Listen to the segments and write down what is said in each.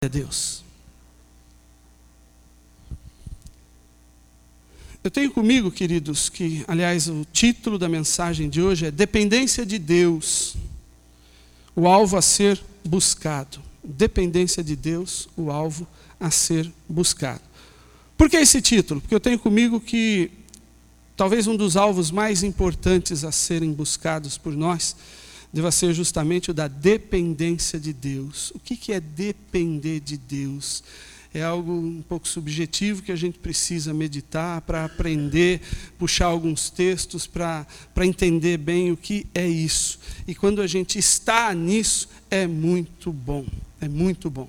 a Deus. Eu tenho comigo, queridos, que, aliás, o título da mensagem de hoje é Dependência de Deus, o alvo a ser buscado. Dependência de Deus, o alvo a ser buscado. Por que esse título? Porque eu tenho comigo que talvez um dos alvos mais importantes a serem buscados por nós deva ser justamente o da dependência de Deus. O que é depender de Deus? É algo um pouco subjetivo que a gente precisa meditar para aprender, puxar alguns textos para entender bem o que é isso. E quando a gente está nisso, é muito bom. É muito bom.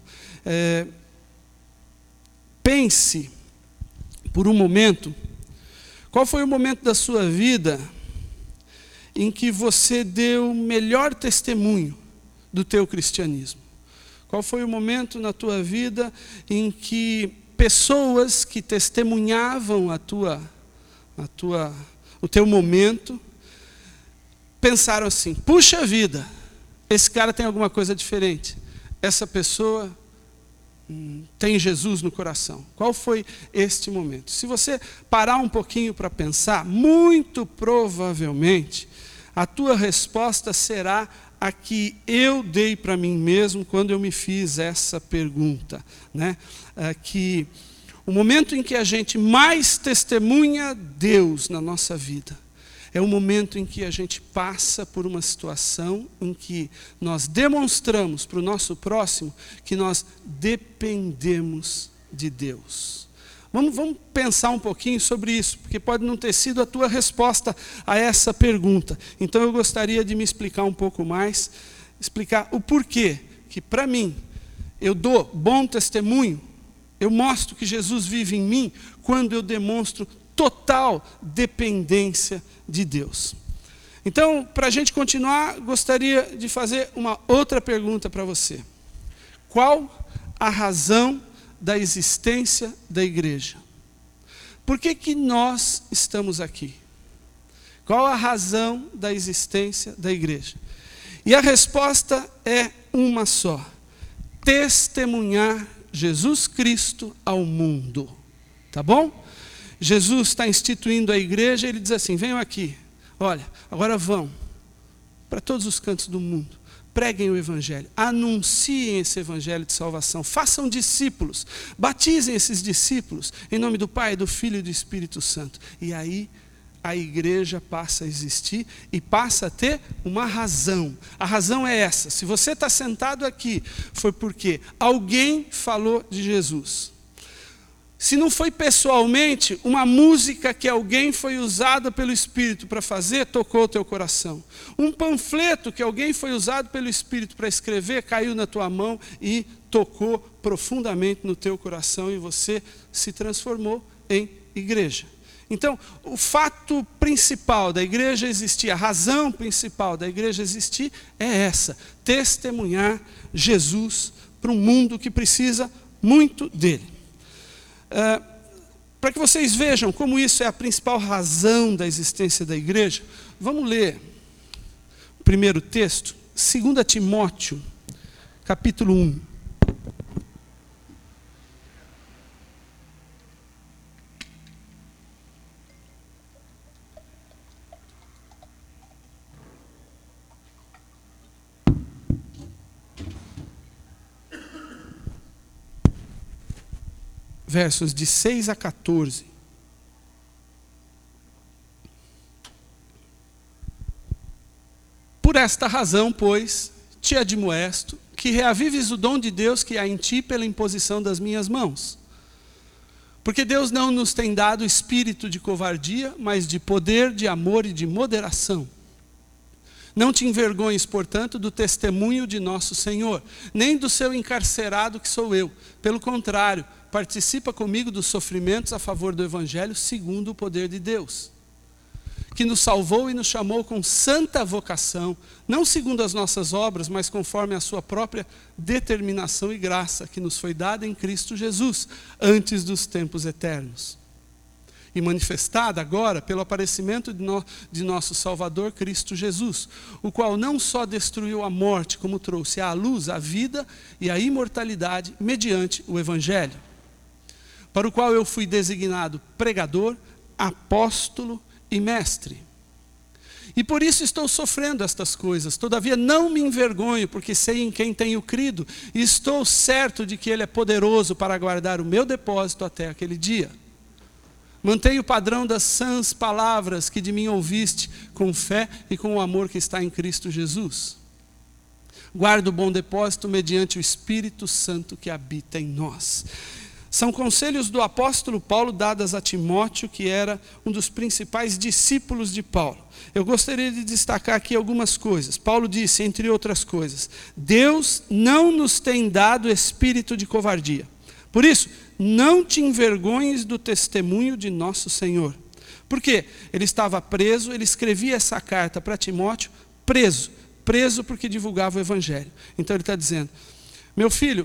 Pense por um momento, qual foi o momento da sua vida em que você deu o melhor testemunho do teu cristianismo? Qual foi o momento na tua vida em que pessoas que testemunhavam o teu momento pensaram assim: puxa vida, esse cara tem alguma coisa diferente, essa pessoa tem Jesus no coração? Qual foi este momento? Se você parar um pouquinho para pensar, muito provavelmente a tua resposta será a que eu dei para mim mesmo quando eu me fiz essa pergunta, né? Que o momento em que a gente mais testemunha Deus na nossa vida é o momento em que a gente passa por uma situação em que nós demonstramos para o nosso próximo que nós dependemos de Deus. Vamos pensar um pouquinho sobre isso, porque pode não ter sido a tua resposta a essa pergunta. Então eu gostaria de me explicar um pouco mais, explicar o porquê que para mim eu dou bom testemunho, eu mostro que Jesus vive em mim quando eu demonstro total dependência de Deus. Então, para a gente continuar, gostaria de fazer uma outra pergunta para você. Qual a razão da existência da igreja? Por que nós estamos aqui? Qual a razão da existência da igreja? E a resposta é uma só: testemunhar Jesus Cristo ao mundo. Tá bom? Jesus está instituindo a igreja, ele diz assim: venham aqui, olha, agora vão para todos os cantos do mundo, preguem o evangelho, anunciem esse evangelho de salvação, façam discípulos, batizem esses discípulos em nome do Pai, do Filho e do Espírito Santo. E aí a igreja passa a existir e passa a ter uma razão. A razão é essa: se você está sentado aqui, foi porque alguém falou de Jesus. Se não foi pessoalmente, uma música que alguém foi usada pelo Espírito para fazer, tocou o teu coração. Um panfleto que alguém foi usado pelo Espírito para escrever, caiu na tua mão e tocou profundamente no teu coração e você se transformou em igreja. Então, o fato principal da igreja existir, a razão principal da igreja existir é essa: testemunhar Jesus para um mundo que precisa muito dele. Para que vocês vejam como isso é a principal razão da existência da igreja, vamos ler o primeiro texto, 2 Timóteo, capítulo 1. Versos de 6 a 14. Por esta razão, pois, te admoesto, que reavives o dom de Deus que há em ti pela imposição das minhas mãos. Porque Deus não nos tem dado espírito de covardia, mas de poder, de amor e de moderação. Não te envergonhes, portanto, do testemunho de nosso Senhor, nem do seu encarcerado que sou eu. Pelo contrário, participa comigo dos sofrimentos a favor do Evangelho, segundo o poder de Deus, que nos salvou e nos chamou com santa vocação, não segundo as nossas obras, mas conforme a sua própria determinação e graça, que nos foi dada em Cristo Jesus, antes dos tempos eternos. e manifestada agora pelo aparecimento de nosso Salvador Cristo Jesus, o qual não só destruiu a morte, como trouxe à luz a vida e a imortalidade mediante o Evangelho, para o qual eu fui designado pregador, apóstolo e mestre. E por isso estou sofrendo estas coisas. Todavia não me envergonho, porque sei em quem tenho crido, e estou certo de que Ele é poderoso para guardar o meu depósito até aquele dia. Mantenha o padrão das sãs palavras que de mim ouviste, com fé e com o amor que está em Cristo Jesus. Guarda o bom depósito mediante o Espírito Santo que habita em nós. São conselhos do apóstolo Paulo dados a Timóteo, que era um dos principais discípulos de Paulo. Eu gostaria de destacar aqui algumas coisas. Paulo disse, entre outras coisas, Deus não nos tem dado espírito de covardia. Por isso, não te envergonhes do testemunho de nosso Senhor. Por quê? Ele estava preso, ele escrevia essa carta para Timóteo, preso porque divulgava o Evangelho. Então ele está dizendo, meu filho,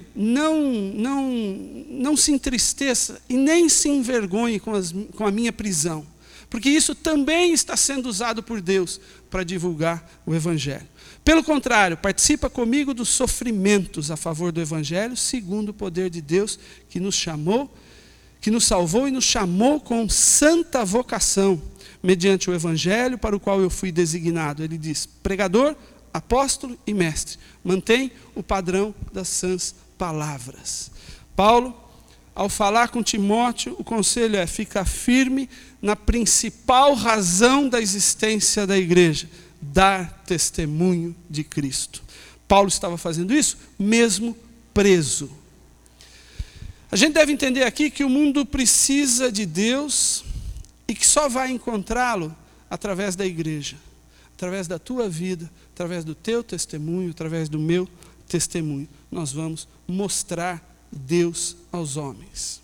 não se entristeça e nem se envergonhe com a minha prisão, porque isso também está sendo usado por Deus para divulgar o Evangelho. Pelo contrário, participa comigo dos sofrimentos a favor do Evangelho, segundo o poder de Deus que nos salvou e nos chamou com santa vocação, mediante o Evangelho para o qual eu fui designado. Ele diz, pregador, apóstolo e mestre. Mantém o padrão das sãs palavras. Paulo, ao falar com Timóteo, o conselho é ficar firme na principal razão da existência da igreja, dar testemunho de Cristo. Paulo estava fazendo isso mesmo preso. A gente deve entender aqui que o mundo precisa de Deus e que só vai encontrá-lo através da igreja, através da tua vida, através do teu testemunho, através do meu testemunho. Nós vamos mostrar Deus aos homens.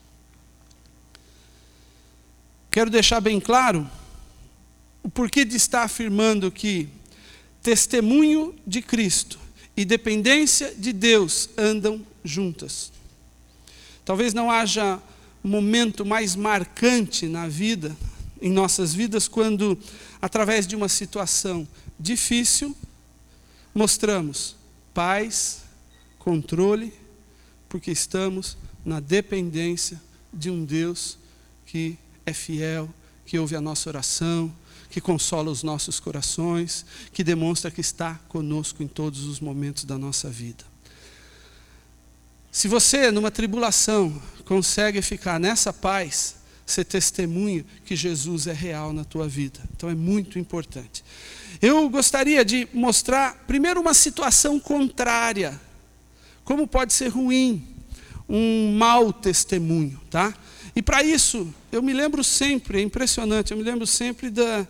Quero deixar bem claro o porquê de estar afirmando que testemunho de Cristo e dependência de Deus andam juntas. Talvez não haja momento mais marcante na vida, em nossas vidas, quando, através de uma situação difícil, mostramos paz, controle, porque estamos na dependência de um Deus que é fiel, que ouve a nossa oração, que consola os nossos corações, que demonstra que está conosco em todos os momentos da nossa vida. Se você, numa tribulação, consegue ficar nessa paz, você testemunha que Jesus é real na tua vida. Então é muito importante. Eu gostaria de mostrar, primeiro, uma situação contrária. Como pode ser ruim um mau testemunho, tá? E para isso, eu me lembro sempre, é impressionante, eu me lembro sempre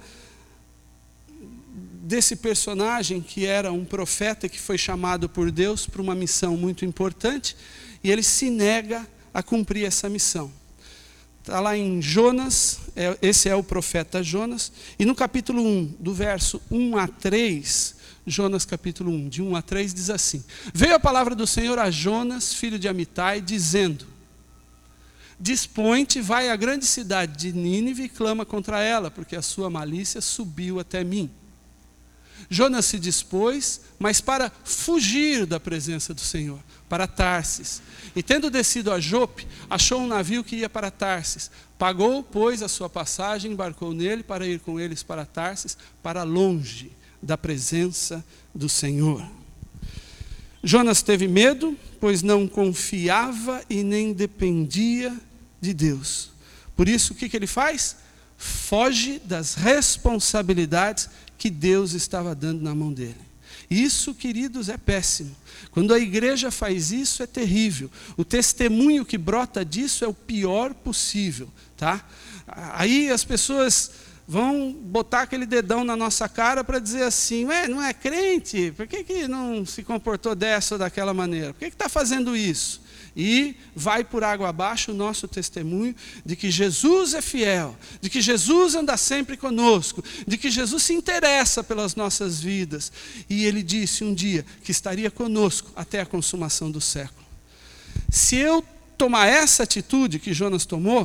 desse personagem que era um profeta que foi chamado por Deus para uma missão muito importante, e ele se nega a cumprir essa missão. Está lá em Jonas, esse é o profeta Jonas, e no capítulo 1, do verso 1 a 3, Jonas capítulo 1, de 1 a 3, diz assim, veio a palavra do Senhor a Jonas, filho de Amitai, dizendo, dispõe-te, vai à grande cidade de Nínive e clama contra ela, porque a sua malícia subiu até mim. Jonas se dispôs, mas para fugir da presença do Senhor, para Tarsis. E tendo descido a Jope, achou um navio que ia para Tarsis. Pagou, pois, a sua passagem, embarcou nele para ir com eles para Tarsis, para longe da presença do Senhor. Jonas teve medo, pois não confiava e nem dependia de Deus. Por isso, o que ele faz? Foge das responsabilidades que Deus estava dando na mão dele. Isso, queridos, é péssimo. Quando a igreja faz isso, é terrível. O testemunho que brota disso é o pior possível, tá? Aí as pessoas vão botar aquele dedão na nossa cara para dizer assim, não é crente? Por que não se comportou dessa ou daquela maneira? Por que está fazendo isso? E vai por água abaixo o nosso testemunho de que Jesus é fiel, de que Jesus anda sempre conosco, de que Jesus se interessa pelas nossas vidas. E ele disse um dia que estaria conosco até a consumação do século. Se eu tomar essa atitude que Jonas tomou,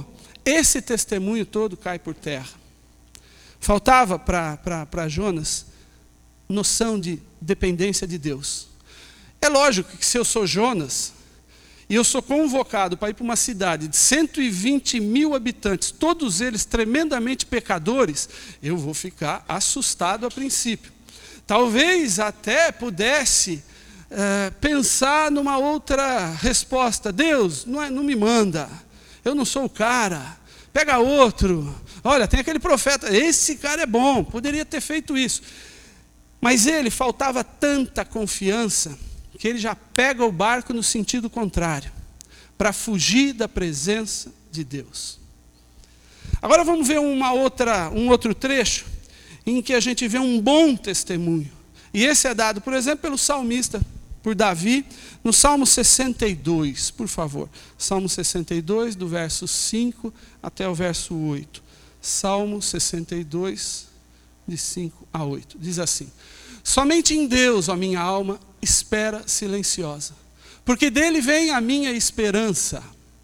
esse testemunho todo cai por terra. Faltava para Jonas noção de dependência de Deus. É lógico que se eu sou Jonas, e eu sou convocado para ir para uma cidade de 120 mil habitantes, todos eles tremendamente pecadores, eu vou ficar assustado a princípio. Talvez até pudesse pensar numa outra resposta. Deus, não me manda, eu não sou o cara, pega outro. Olha, tem aquele profeta, esse cara é bom, poderia ter feito isso. Mas ele faltava tanta confiança, que ele já pega o barco no sentido contrário, para fugir da presença de Deus. Agora vamos ver um outro trecho, em que a gente vê um bom testemunho. E esse é dado, por exemplo, pelo salmista, por Davi, no Salmo 62, por favor. Salmo 62, do verso 5 até o verso 8. Salmo 62, de 5 a 8. Diz assim: somente em Deus, ó minha alma, espera silenciosa, porque dele vem a minha esperança.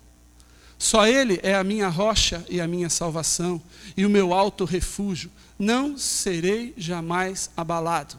Só ele é a minha rocha e a minha salvação, e o meu alto refúgio. Não serei jamais abalado.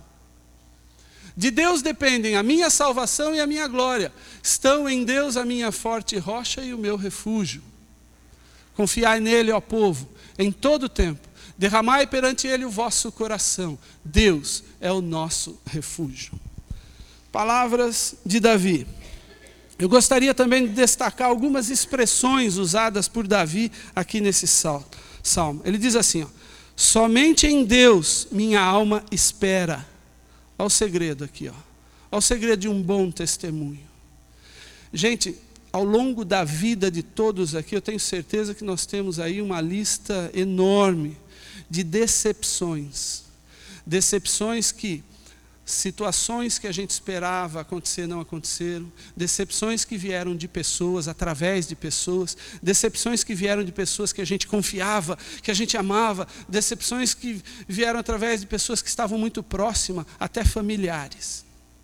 De Deus dependem a minha salvação e a minha glória. Estão em Deus a minha forte rocha e o meu refúgio. Confiai nele, ó povo, em todo tempo. Derramai perante ele o vosso coração. Deus é o nosso refúgio. Palavras de Davi. Eu gostaria também de destacar algumas expressões usadas por Davi aqui nesse salmo. Ele diz assim, ó: somente em Deus minha alma espera. Olha o segredo aqui, ó. Olha o segredo de um bom testemunho. Gente, ao longo da vida de todos aqui, eu tenho certeza que nós temos aí uma lista enorme de decepções. Decepções que, situações que a gente esperava acontecer não aconteceram, decepções que vieram de pessoas, através de pessoas, decepções que vieram de pessoas que a gente confiava, que a gente amava, decepções que vieram através de pessoas que estavam muito próximas, até familiares.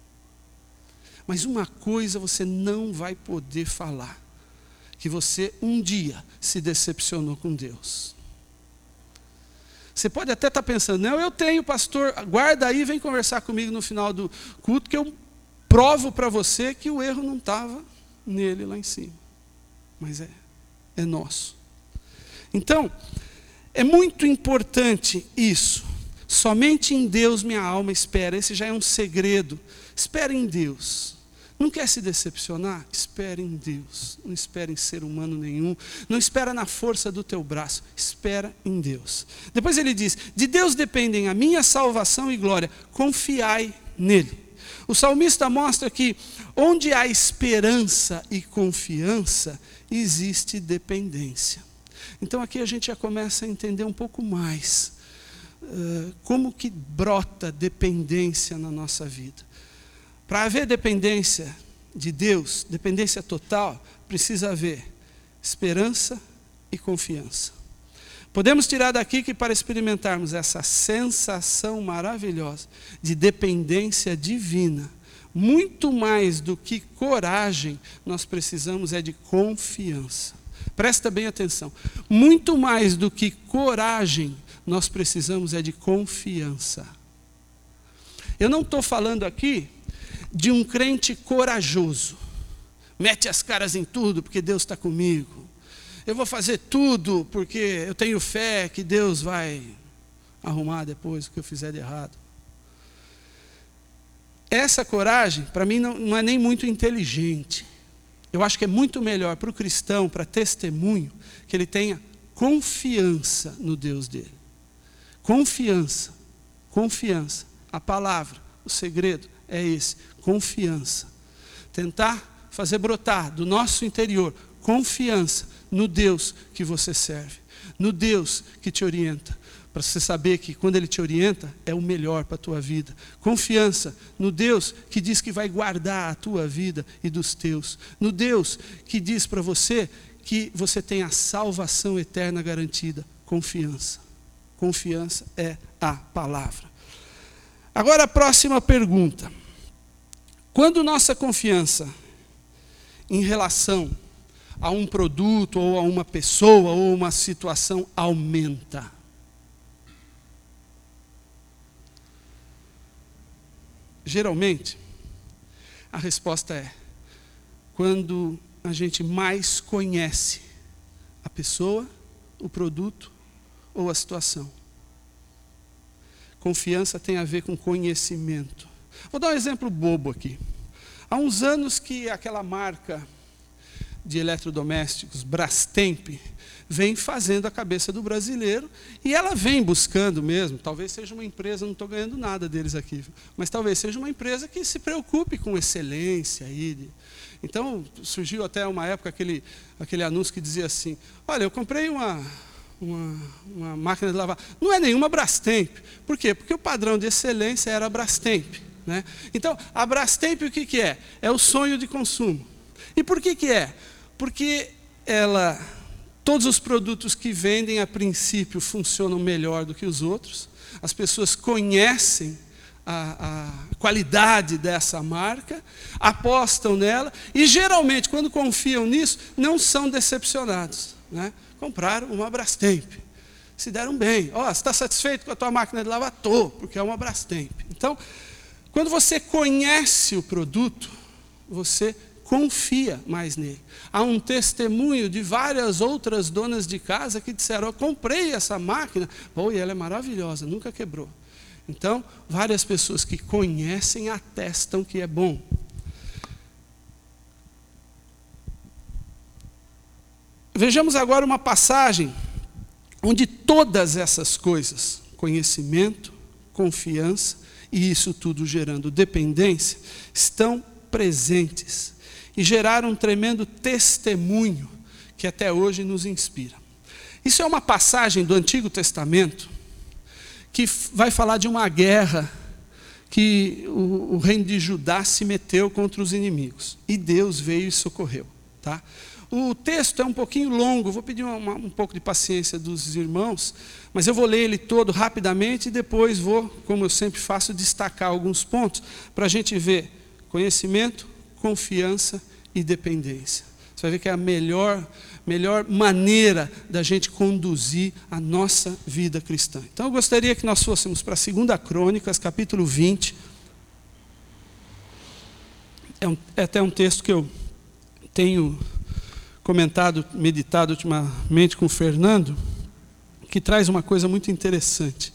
Mas uma coisa você não vai poder falar, que você um dia se decepcionou com Deus. Você pode até estar pensando, não, eu tenho, pastor, guarda aí, vem conversar comigo no final do culto, que eu provo para você que o erro não estava nele lá em cima. Mas é nosso. Então, é muito importante isso. Somente em Deus minha alma espera. Esse já é um segredo. Espere em Deus. Não quer se decepcionar? Espere em Deus. Não espere em ser humano nenhum. Não espera na força do teu braço. Espera em Deus. Depois ele diz, de Deus dependem a minha salvação e glória. Confiai nele. O salmista mostra que onde há esperança e confiança, existe dependência. Então aqui a gente já começa a entender um pouco mais como que brota dependência na nossa vida. Para haver dependência de Deus, dependência total, precisa haver esperança e confiança. Podemos tirar daqui que para experimentarmos essa sensação maravilhosa de dependência divina, muito mais do que coragem, nós precisamos de confiança. Presta bem atenção. Muito mais do que coragem, nós precisamos de confiança. Eu não estou falando aqui de um crente corajoso. Mete as caras em tudo porque Deus está comigo. Eu vou fazer tudo porque eu tenho fé que Deus vai arrumar depois o que eu fizer de errado. Essa coragem, para mim, não é nem muito inteligente. Eu acho que é muito melhor para o cristão, para testemunho, que ele tenha confiança no Deus dele. Confiança. A palavra, o segredo é esse, confiança. Tentar fazer brotar do nosso interior confiança no Deus que você serve, no Deus que te orienta, para você saber que quando Ele te orienta, é o melhor para a tua vida. Confiança no Deus que diz que vai guardar a tua vida e dos teus. No Deus que diz para você que você tem a salvação eterna garantida. Confiança. Confiança é a palavra. Agora a próxima pergunta. Quando nossa confiança em relação a um produto, ou a uma pessoa, ou uma situação aumenta. Geralmente, a resposta é quando a gente mais conhece a pessoa, o produto ou a situação. Confiança tem a ver com conhecimento. Vou dar um exemplo bobo aqui. Há uns anos que aquela marca de eletrodomésticos, Brastemp, vem fazendo a cabeça do brasileiro, e ela vem buscando mesmo, talvez seja uma empresa, não estou ganhando nada deles aqui, mas talvez seja uma empresa que se preocupe com excelência. Então, surgiu até uma época aquele anúncio que dizia assim, olha, eu comprei uma máquina de lavar, não é nenhuma Brastemp. Por quê? Porque o padrão de excelência era a Brastemp. Né? Então, a Brastemp o que é? É o sonho de consumo. E por que é? Porque todos os produtos que vendem, a princípio, funcionam melhor do que os outros. As pessoas conhecem a qualidade dessa marca, apostam nela, e geralmente, quando confiam nisso, não são decepcionados. Né? Compraram uma Brastemp, se deram bem. Você está satisfeito com a tua máquina de lavar? Estou, porque é uma Brastemp. Então, quando você conhece o produto, você confia mais nele. Há um testemunho de várias outras donas de casa que disseram, eu comprei essa máquina, e ela é maravilhosa, nunca quebrou. Então, várias pessoas que conhecem atestam que é bom. Vejamos agora uma passagem onde todas essas coisas, conhecimento, confiança, e isso tudo gerando dependência, estão presentes e geraram um tremendo testemunho que até hoje nos inspira. Isso é uma passagem do Antigo Testamento que vai falar de uma guerra que o reino de Judá se meteu contra os inimigos. E Deus veio e socorreu. Tá? O texto é um pouquinho longo, vou pedir um pouco de paciência dos irmãos, mas eu vou ler ele todo rapidamente e depois vou, como eu sempre faço, destacar alguns pontos para a gente ver conhecimento, confiança e dependência. Você vai ver que é a melhor maneira da gente conduzir a nossa vida cristã. Então eu gostaria que nós fôssemos para 2 Crônicas, capítulo 20. É até um texto que eu tenho comentado, meditado ultimamente com o Fernando, que traz uma coisa muito interessante.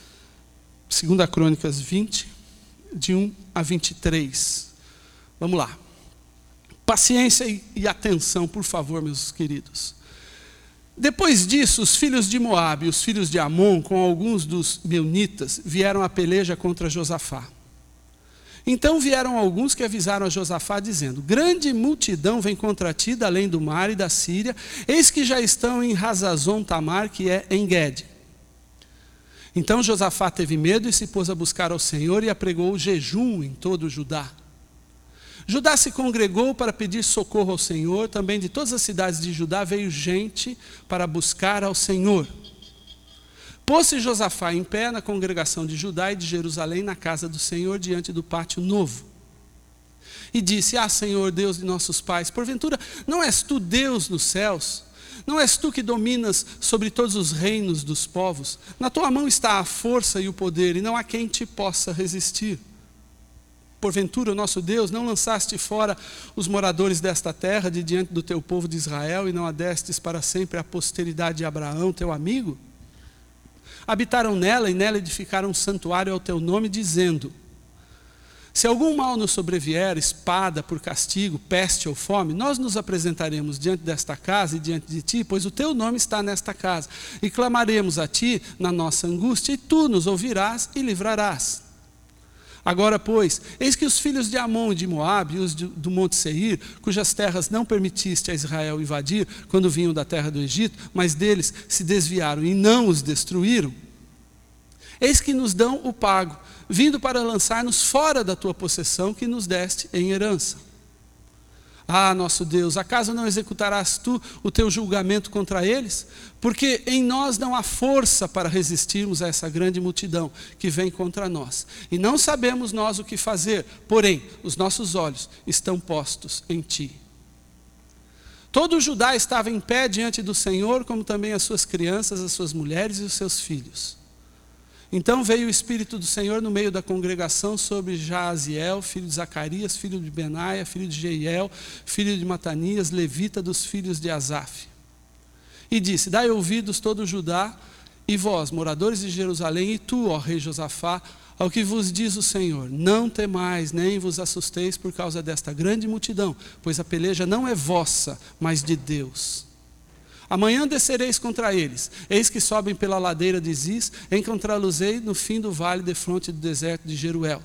2 Crônicas 20, de 1 a 23. Vamos lá. Paciência e atenção, por favor, meus queridos. Depois disso, os filhos de Moabe e os filhos de Amon, com alguns dos meunitas, vieram à peleja contra Josafá. Então vieram alguns que avisaram a Josafá, dizendo, grande multidão vem contra ti, da além do mar e da Síria, eis que já estão em Hazazon Tamar, que é em Guede. Então Josafá teve medo e se pôs a buscar ao Senhor e apregou o jejum em todo o Judá. Judá se congregou para pedir socorro ao Senhor, também de todas as cidades de Judá veio gente para buscar ao Senhor. Pôs-se Josafá em pé na congregação de Judá e de Jerusalém, na casa do Senhor, diante do pátio novo. E disse, Senhor, Deus de nossos pais, porventura não és tu Deus nos céus? Não és tu que dominas sobre todos os reinos dos povos? Na tua mão está a força e o poder, e não há quem te possa resistir. Porventura, nosso Deus, não lançaste fora os moradores desta terra de diante do teu povo de Israel, e não a destes para sempre a posteridade de Abraão, teu amigo? Habitaram nela e nela edificaram um santuário ao teu nome, dizendo, se algum mal nos sobrevier, espada por castigo, peste ou fome, nós nos apresentaremos diante desta casa e diante de ti, pois o teu nome está nesta casa, e clamaremos a ti na nossa angústia, e tu nos ouvirás e livrarás. Agora, pois, eis que os filhos de Amon e de Moabe, os do monte Seir, cujas terras não permitiste a Israel invadir, quando vinham da terra do Egito, mas deles se desviaram e não os destruíram, eis que nos dão o pago, vindo para lançar-nos fora da tua possessão que nos deste em herança. Nosso Deus, acaso não executarás tu o teu julgamento contra eles? Porque em nós não há força para resistirmos a essa grande multidão que vem contra nós. E não sabemos nós o que fazer, porém, os nossos olhos estão postos em ti. Todo o Judá estava em pé diante do Senhor, como também as suas crianças, as suas mulheres e os seus filhos. Então veio o Espírito do Senhor no meio da congregação sobre Jaaziel, filho de Zacarias, filho de Benaia, filho de Jeiel, filho de Matanias, levita dos filhos de Asaf. E disse: dai ouvidos todo o Judá, e vós, moradores de Jerusalém, e tu, ó rei Josafá, ao que vos diz o Senhor: não temais, nem vos assusteis por causa desta grande multidão, pois a peleja não é vossa, mas de Deus. Amanhã descereis contra eles, eis que sobem pela ladeira de Ziz, encontrá-los-ei no fim do vale defronte do deserto de Jeruel.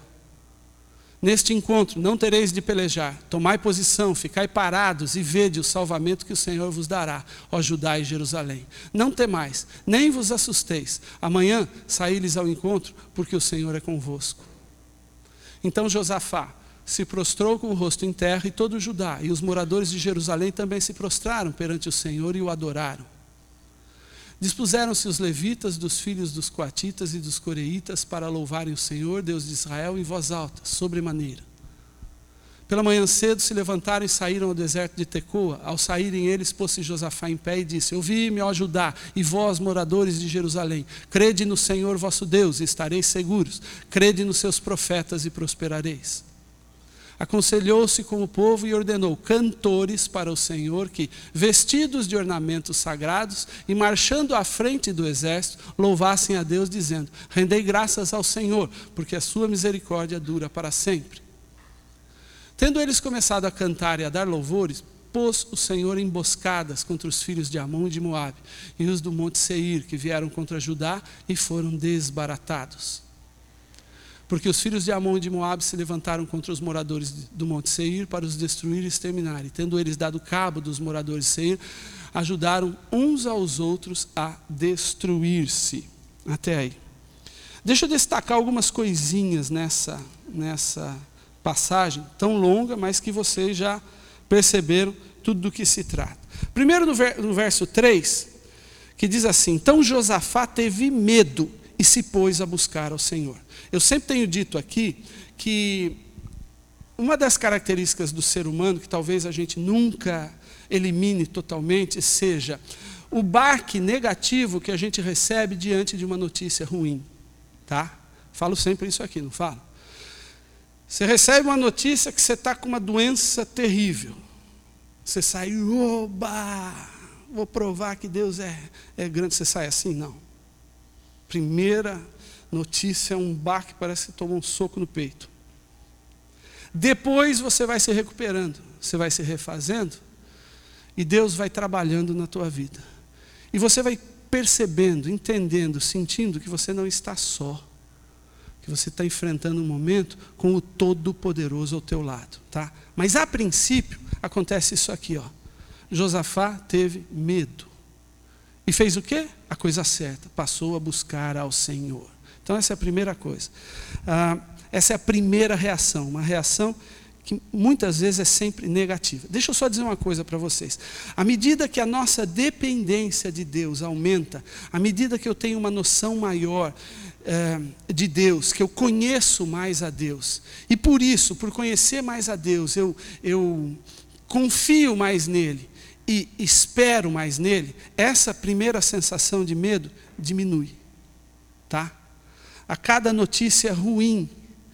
Neste encontro não tereis de pelejar, tomai posição, ficai parados e vede o salvamento que o Senhor vos dará, ó Judá e Jerusalém. Não temais, nem vos assusteis, amanhã saí-lhes ao encontro, porque o Senhor é convosco. Então Josafá se prostrou com o rosto em terra, e todo o Judá e os moradores de Jerusalém também se prostraram perante o Senhor e o adoraram. Dispuseram-se os levitas dos filhos dos coatitas e dos coreitas para louvarem o Senhor, Deus de Israel, em voz alta, sobremaneira. Pela manhã cedo se levantaram e saíram ao deserto de Tecoa. Ao saírem eles, pôs-se Josafá em pé e disse: ouvi-me, ó Judá, e vós, moradores de Jerusalém, crede no Senhor vosso Deus e estareis seguros, crede nos seus profetas e prosperareis. Aconselhou-se com o povo e ordenou cantores para o Senhor que, vestidos de ornamentos sagrados e marchando à frente do exército, louvassem a Deus dizendo: rendei graças ao Senhor, porque a sua misericórdia dura para sempre. Tendo eles começado a cantar e a dar louvores, pôs o Senhor emboscadas contra os filhos de Amon e de Moabe e os do monte Seir, que vieram contra Judá e foram desbaratados. Porque os filhos de Amon e de Moabe se levantaram contra os moradores do monte Seir para os destruir e exterminar. E tendo eles dado cabo dos moradores de Seir, ajudaram uns aos outros a destruir-se. Até aí. Deixa eu destacar algumas coisinhas nessa passagem tão longa, mas que vocês já perceberam tudo do que se trata. Primeiro no verso 3, que diz assim: então Josafá teve medo e se pôs a buscar ao Senhor. Eu sempre tenho dito aqui que uma das características do ser humano, que talvez a gente nunca elimine totalmente, seja o baque negativo que a gente recebe diante de uma notícia ruim. Tá? Falo sempre isso aqui, não falo? Você recebe uma notícia que você está com uma doença terrível. Você sai, oba, vou provar que Deus é grande. Você sai assim? Não. Primeira notícia é um baque, parece que tomou um soco no peito. Depois você vai se recuperando, você vai se refazendo, e Deus vai trabalhando na tua vida. E você vai percebendo, entendendo, sentindo que você não está só, que você está enfrentando um momento com o Todo-Poderoso ao teu lado. Tá? Mas a princípio, acontece isso aqui. Josafá teve medo. E fez o quê? A coisa certa, passou a buscar ao Senhor. Então essa é a primeira coisa. Essa é a primeira reação, uma reação que muitas vezes é sempre negativa. Deixa eu só dizer uma coisa para vocês. À medida que a nossa dependência de Deus aumenta, à medida que eu tenho uma noção maior de Deus, que eu conheço mais a Deus, e por isso, por conhecer mais a Deus, eu confio mais nele, e espero mais nele, essa primeira sensação de medo diminui. Tá? A cada notícia ruim,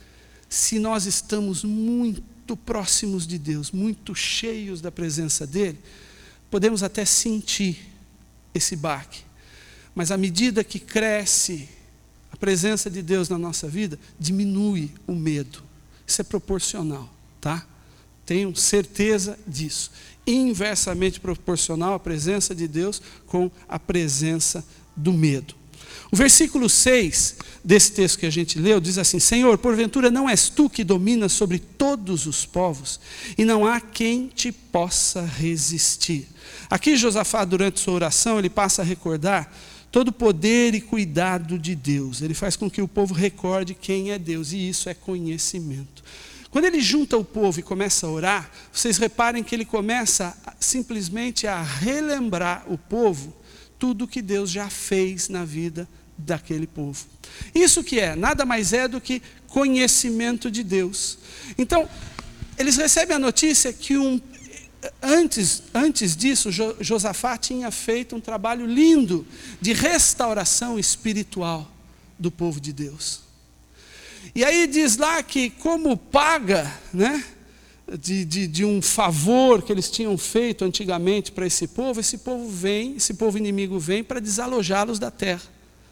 se nós estamos muito próximos de Deus, muito cheios da presença dele, podemos até sentir esse baque. Mas à medida que cresce a presença de Deus na nossa vida, diminui o medo. Isso é proporcional. Tá? Tenho certeza disso. Inversamente proporcional a presença de Deus com a presença do medo. O versículo 6 desse texto que a gente leu diz assim: Senhor, porventura não és tu que dominas sobre todos os povos, e não há quem te possa resistir. Aqui Josafá, durante sua oração, ele passa a recordar todo o poder e cuidado de Deus. Ele faz com que o povo recorde quem é Deus, e isso é conhecimento. Quando ele junta o povo e começa a orar, vocês reparem que ele começa simplesmente a relembrar o povo tudo que Deus já fez na vida daquele povo. Isso que nada mais é do que conhecimento de Deus. Então, eles recebem a notícia que antes disso, Josafá tinha feito um trabalho lindo de restauração espiritual do povo de Deus. E aí diz lá que como paga, né, de um favor que eles tinham feito antigamente para esse povo inimigo vem para desalojá-los da terra.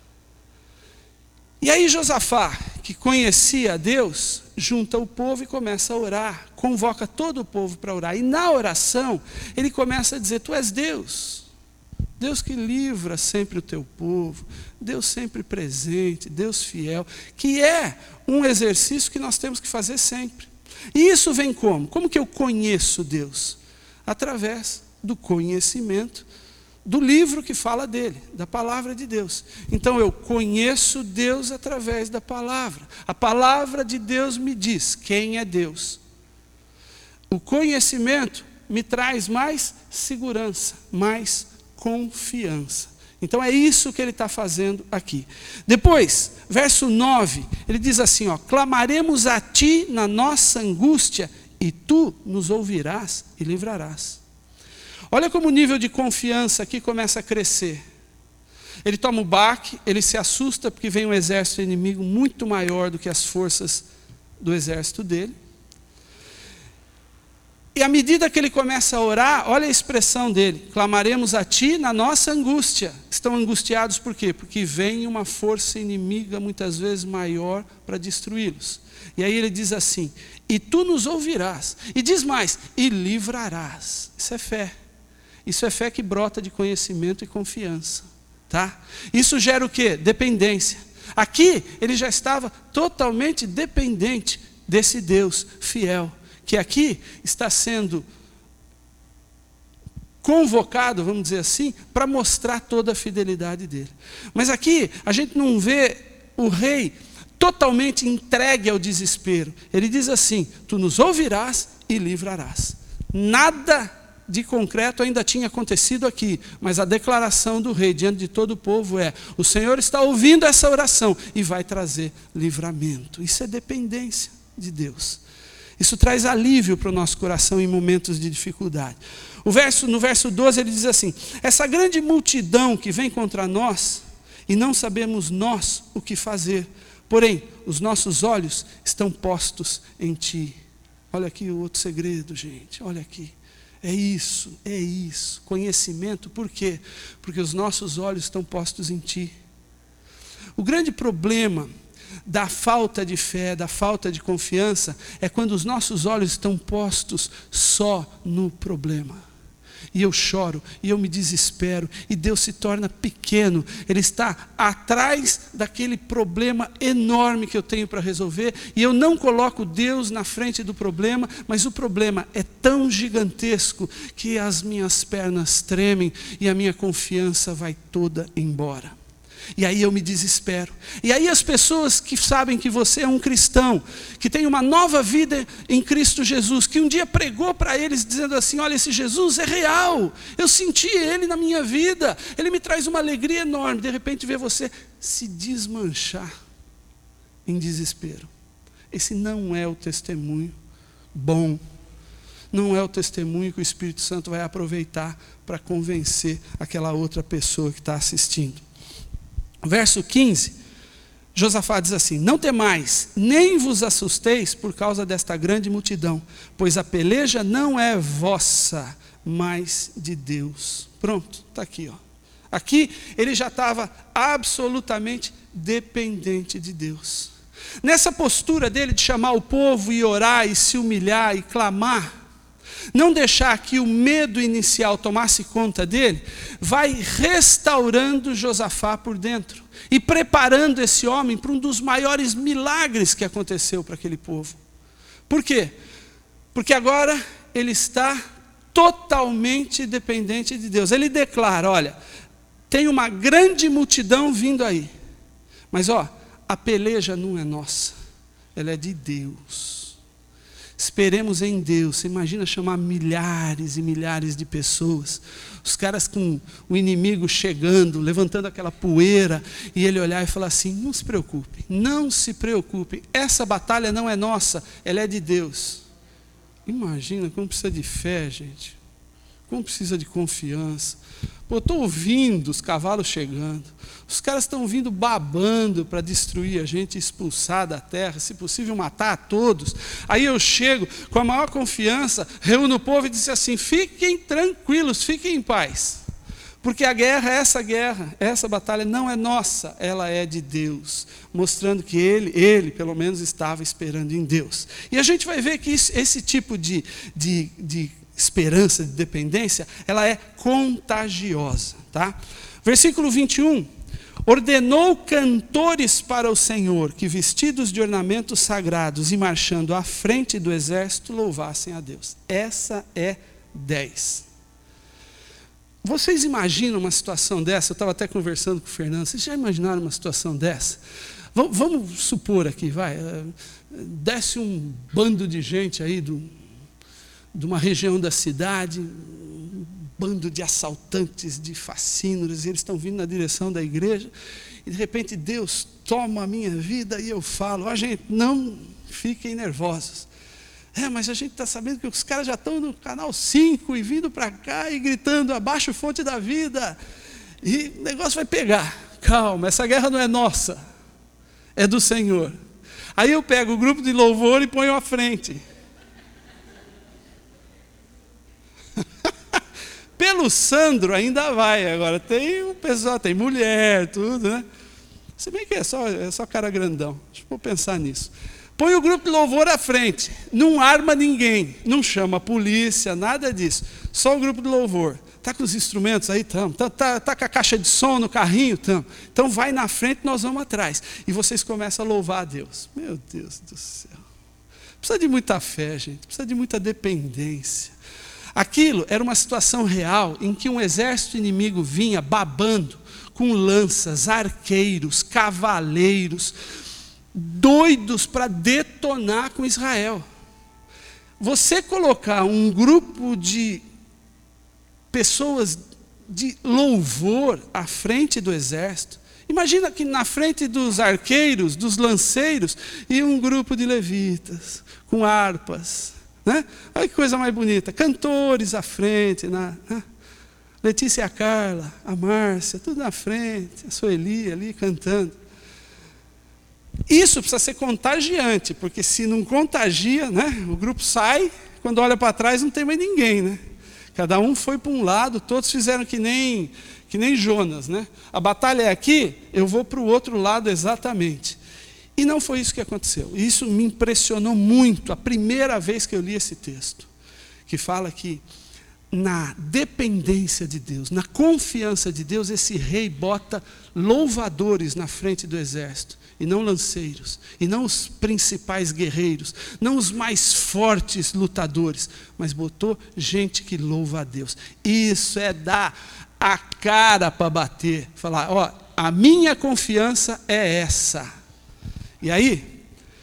E aí Josafá, que conhecia a Deus, junta o povo e começa a orar, convoca todo o povo para orar. E na oração, ele começa a dizer: tu és Deus, Deus que livra sempre o teu povo, Deus sempre presente, Deus fiel, que é um exercício que nós temos que fazer sempre. E isso vem como? Como que eu conheço Deus? Através do conhecimento do livro que fala dele, da palavra de Deus. Então eu conheço Deus através da palavra. A palavra de Deus me diz quem é Deus. O conhecimento me traz mais segurança, mais confiança. Então é isso que ele está fazendo aqui. Depois, verso 9, ele diz assim, clamaremos a ti na nossa angústia, e tu nos ouvirás e livrarás. Olha como o nível de confiança aqui começa a crescer. Ele toma o baque, ele se assusta porque vem um exército inimigo muito maior do que as forças do exército dele. E à medida que ele começa a orar, olha a expressão dele: clamaremos a ti na nossa angústia. Estão angustiados por quê? Porque vem uma força inimiga muitas vezes maior para destruí-los. E aí ele diz assim: e tu nos ouvirás. E diz mais: e livrarás. Isso é fé. Isso é fé que brota de conhecimento e confiança. Tá? Isso gera o quê? Dependência. Aqui ele já estava totalmente dependente desse Deus fiel, que aqui está sendo convocado, vamos dizer assim, para mostrar toda a fidelidade dele. Mas aqui a gente não vê o rei totalmente entregue ao desespero. Ele diz assim: tu nos ouvirás e livrarás. Nada de concreto ainda tinha acontecido aqui, mas a declaração do rei diante de todo o povo é: o Senhor está ouvindo essa oração e vai trazer livramento. Isso é dependência de Deus. Isso traz alívio para o nosso coração em momentos de dificuldade. No verso 12 ele diz assim: essa grande multidão que vem contra nós, e não sabemos nós o que fazer, porém os nossos olhos estão postos em ti. Olha aqui o outro segredo, gente, olha aqui. É isso. Conhecimento, por quê? Porque os nossos olhos estão postos em ti. O grande problema da falta de fé, da falta de confiança, é quando os nossos olhos estão postos só no problema. E eu choro, e eu me desespero, e Deus se torna pequeno. Ele está atrás daquele problema enorme que eu tenho para resolver, e eu não coloco Deus na frente do problema, mas o problema é tão gigantesco que as minhas pernas tremem e a minha confiança vai toda embora. E aí eu me desespero. E aí as pessoas que sabem que você é um cristão, que tem uma nova vida em Cristo Jesus, que um dia pregou para eles dizendo assim: olha, esse Jesus é real, eu senti Ele na minha vida, Ele me traz uma alegria enorme. De repente vê você se desmanchar em desespero. Esse não é o testemunho bom. Não é o testemunho que o Espírito Santo vai aproveitar para convencer aquela outra pessoa que está assistindo. Verso 15, Josafá diz assim: não temais, nem vos assusteis por causa desta grande multidão, pois a peleja não é vossa, mas de Deus. Pronto, está aqui. Aqui ele já estava absolutamente dependente de Deus. Nessa postura dele de chamar o povo e orar e se humilhar e clamar, não deixar que o medo inicial tomasse conta dele, vai restaurando Josafá por dentro e preparando esse homem para um dos maiores milagres que aconteceu para aquele povo. Por quê? Porque agora ele está totalmente dependente de Deus. Ele declara: olha, tem uma grande multidão vindo aí, mas a peleja não é nossa, ela é de Deus. Esperemos em Deus. Você imagina chamar milhares e milhares de pessoas, os caras com o inimigo chegando, levantando aquela poeira, e ele olhar e falar assim: não se preocupem, não se preocupem, essa batalha não é nossa, ela é de Deus. Imagina como precisa de fé, gente. como precisa de confiança. Pô, eu estou ouvindo os cavalos chegando. Os caras estão vindo babando para destruir a gente, expulsar da terra, se possível matar a todos. Aí eu chego com a maior confiança, reúno o povo e disse assim: fiquem tranquilos, fiquem em paz. Porque a guerra, essa batalha não é nossa, ela é de Deus. Mostrando que ele pelo menos estava esperando em Deus. E a gente vai ver que esse tipo de esperança, de dependência, ela é contagiosa. Tá? Versículo 21. Ordenou cantores para o Senhor, que vestidos de ornamentos sagrados e marchando à frente do exército, louvassem a Deus. Essa é 10. Vocês imaginam uma situação dessa? Eu estava até conversando com o Fernando. Vocês já imaginaram uma situação dessa? Vamos supor aqui, desce um bando de gente aí de uma região da cidade, um bando de assaltantes, de facínoras, e eles estão vindo na direção da igreja, e de repente Deus toma a minha vida e eu falo: gente, não fiquem nervosos. Mas a gente está sabendo que os caras já estão no canal 5 e vindo para cá e gritando: abaixo fonte da vida, e o negócio vai pegar. Calma, essa guerra não é nossa, é do Senhor. Aí eu pego o grupo de louvor e ponho à frente. Pelo Sandro ainda vai, agora tem o pessoal, tem mulher, tudo, né? Se bem que é só cara grandão, deixa eu pensar nisso. Põe o grupo de louvor à frente, não arma ninguém, não chama a polícia, nada disso, só o grupo de louvor. Está com os instrumentos aí? Estamos. Está com a caixa de som no carrinho? Estamos. Então vai na frente, nós vamos atrás. E vocês começam a louvar a Deus. Meu Deus do céu. Precisa de muita fé, gente, precisa de muita dependência. Aquilo era uma situação real em que um exército inimigo vinha babando com lanças, arqueiros, cavaleiros, doidos para detonar com Israel. Você colocar um grupo de pessoas de louvor à frente do exército, imagina que na frente dos arqueiros, dos lanceiros, ia um grupo de levitas, com harpas, né? Olha que coisa mais bonita, cantores à frente, Letícia e a Carla, a Márcia, tudo na frente, a Sueli ali cantando. Isso precisa ser contagiante, porque se não contagia, né, o grupo sai, quando olha para trás não tem mais ninguém, né? Cada um foi para um lado, todos fizeram que nem Jonas, né? A batalha é aqui, eu vou para o outro lado exatamente. E não foi isso que aconteceu. Isso me impressionou muito a primeira vez que eu li esse texto, que fala que na dependência de Deus, na confiança de Deus, esse rei bota louvadores na frente do exército, e não lanceiros, e não os principais guerreiros, não os mais fortes lutadores, mas botou gente que louva a Deus. Isso é dar a cara para bater, falar: a minha confiança é essa. E aí,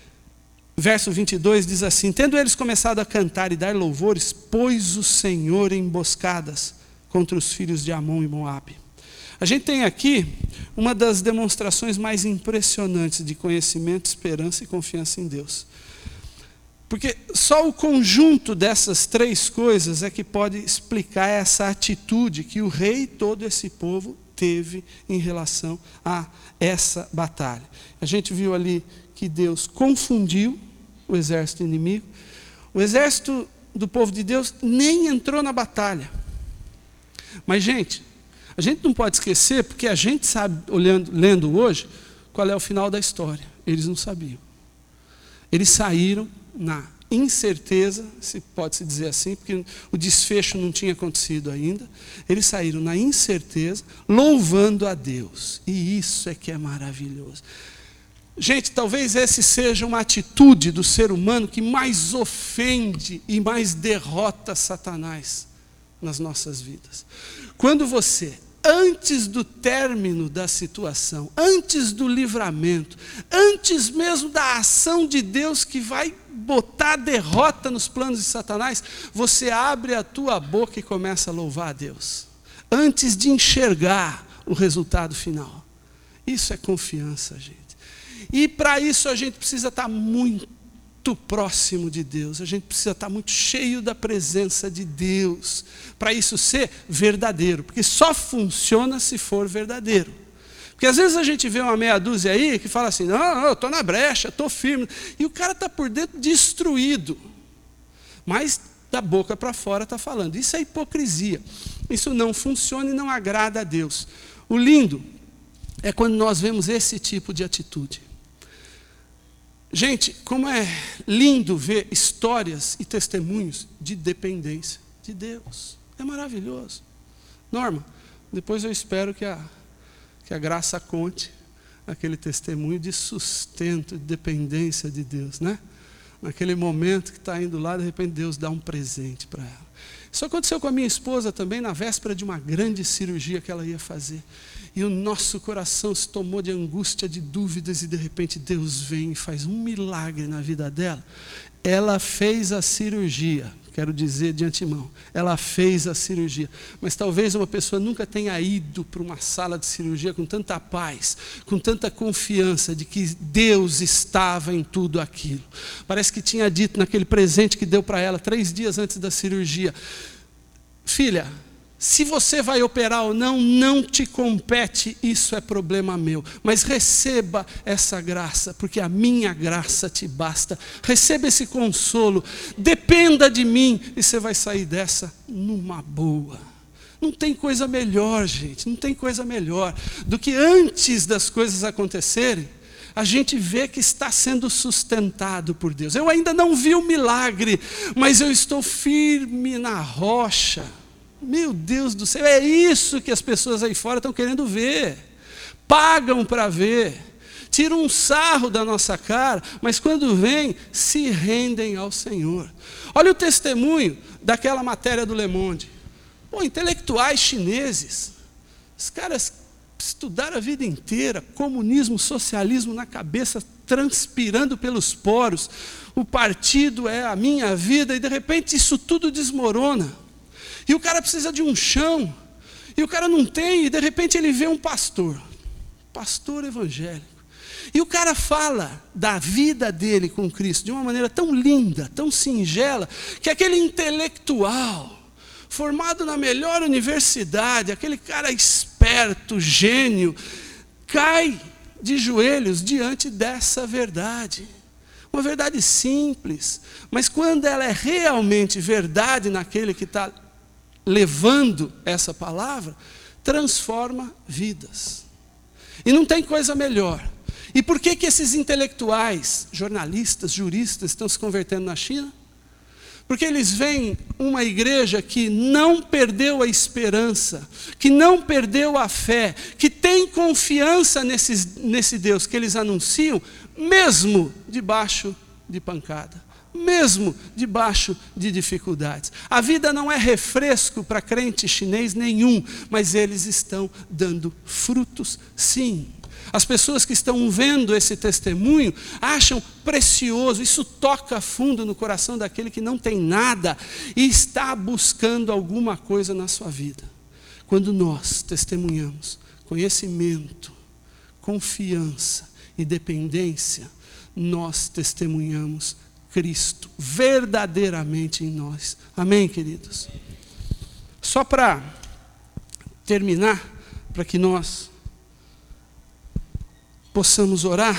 verso 22 diz assim: tendo eles começado a cantar e dar louvores, pôs o Senhor emboscadas contra os filhos de Amon e Moabe. A gente tem aqui uma das demonstrações mais impressionantes de conhecimento, esperança e confiança em Deus. Porque só o conjunto dessas três coisas é que pode explicar essa atitude que o rei e todo esse povo teve em relação a essa batalha. A gente viu ali que Deus confundiu o exército inimigo. O exército do povo de Deus nem entrou na batalha. Mas, gente, a gente não pode esquecer, porque a gente sabe, lendo hoje, qual é o final da história. Eles não sabiam. Eles saíram na incerteza, se pode-se dizer assim, porque o desfecho não tinha acontecido ainda. Eles saíram na incerteza, louvando a Deus. E isso é que é maravilhoso. Gente, talvez essa seja uma atitude do ser humano que mais ofende e mais derrota Satanás nas nossas vidas. Quando você, antes do término da situação, antes do livramento, antes mesmo da ação de Deus que vai botar a derrota nos planos de Satanás, você abre a tua boca e começa a louvar a Deus, antes de enxergar o resultado final. Isso é confiança, gente. E para isso a gente precisa estar muito muito próximo de Deus, a gente precisa estar muito cheio da presença de Deus, para isso ser verdadeiro, porque só funciona se for verdadeiro. Porque às vezes a gente vê uma meia dúzia aí que fala assim, não, eu estou na brecha, estou firme, e o cara está por dentro destruído, mas da boca para fora está falando. Isso é hipocrisia, isso não funciona e não agrada a Deus. O lindo é quando nós vemos esse tipo de atitude. Gente, como é lindo ver histórias e testemunhos de dependência de Deus. É maravilhoso. Norma, depois eu espero que a graça conte aquele testemunho de sustento, de dependência de Deus, né? Naquele momento que está indo lá, de repente Deus dá um presente para ela. Isso aconteceu com a minha esposa também, na véspera de uma grande cirurgia que ela ia fazer. E o nosso coração se tomou de angústia, de dúvidas, e de repente Deus vem e faz um milagre na vida dela. Ela fez a cirurgia, quero dizer de antemão, ela fez a cirurgia. Mas talvez uma pessoa nunca tenha ido para uma sala de cirurgia com tanta paz, com tanta confiança de que Deus estava em tudo aquilo. Parece que tinha dito naquele presente que deu para ela 3 dias antes da cirurgia: filha, se você vai operar ou não, não te compete, isso é problema meu. Mas receba essa graça, porque a minha graça te basta. Receba esse consolo, dependa de mim, e você vai sair dessa numa boa. Não tem coisa melhor, gente, não tem coisa melhor do que antes das coisas acontecerem, a gente vê que está sendo sustentado por Deus. Eu ainda não vi o milagre, mas eu estou firme na rocha. Meu Deus do céu, é isso que as pessoas aí fora estão querendo ver. Pagam para ver, tiram um sarro da nossa cara, mas quando vêm, se rendem ao Senhor. Olha o testemunho daquela matéria do Le Monde. Pô, intelectuais chineses, os caras estudaram a vida inteira, comunismo, socialismo na cabeça, transpirando pelos poros, o partido é a minha vida, e de repente isso tudo desmorona. E o cara precisa de um chão, e o cara não tem, e de repente ele vê um pastor evangélico. E o cara fala da vida dele com Cristo de uma maneira tão linda, tão singela, que aquele intelectual, formado na melhor universidade, aquele cara esperto, gênio, cai de joelhos diante dessa verdade. Uma verdade simples, mas quando ela é realmente verdade naquele que está levando essa palavra, transforma vidas. E não tem coisa melhor. E por que esses intelectuais, jornalistas, juristas estão se convertendo na China? Porque eles veem uma igreja que não perdeu a esperança, que não perdeu a fé, que tem confiança nesse Deus que eles anunciam, mesmo debaixo de pancada, mesmo debaixo de dificuldades. A vida não é refresco para crente chinês nenhum, mas eles estão dando frutos, sim. As pessoas que estão vendo esse testemunho acham precioso, isso toca fundo no coração daquele que não tem nada e está buscando alguma coisa na sua vida. Quando nós testemunhamos conhecimento, confiança e dependência, nós testemunhamos Cristo verdadeiramente em nós. Amém, queridos? Só para terminar, para que nós possamos orar.